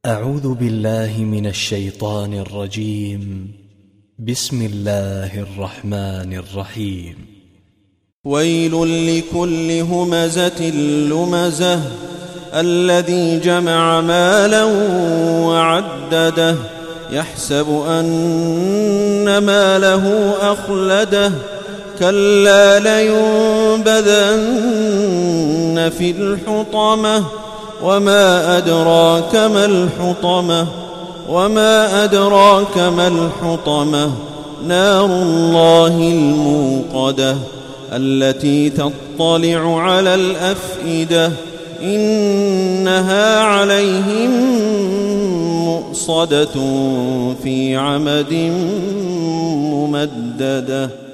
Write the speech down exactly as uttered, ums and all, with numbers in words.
أعوذ بالله من الشيطان الرجيم. بسم الله الرحمن الرحيم. ويل لكل همزة لمزة الذي جمع مالا وعدده يحسب أن ماله أخلده كلا لينبذن في الحطمة وما أدراك ما الحطمة وما أدراك ما الحطمة نار الله الموقدة التي تطلع على الأفئدة إنها عليهم مؤصدة في عمد ممددة.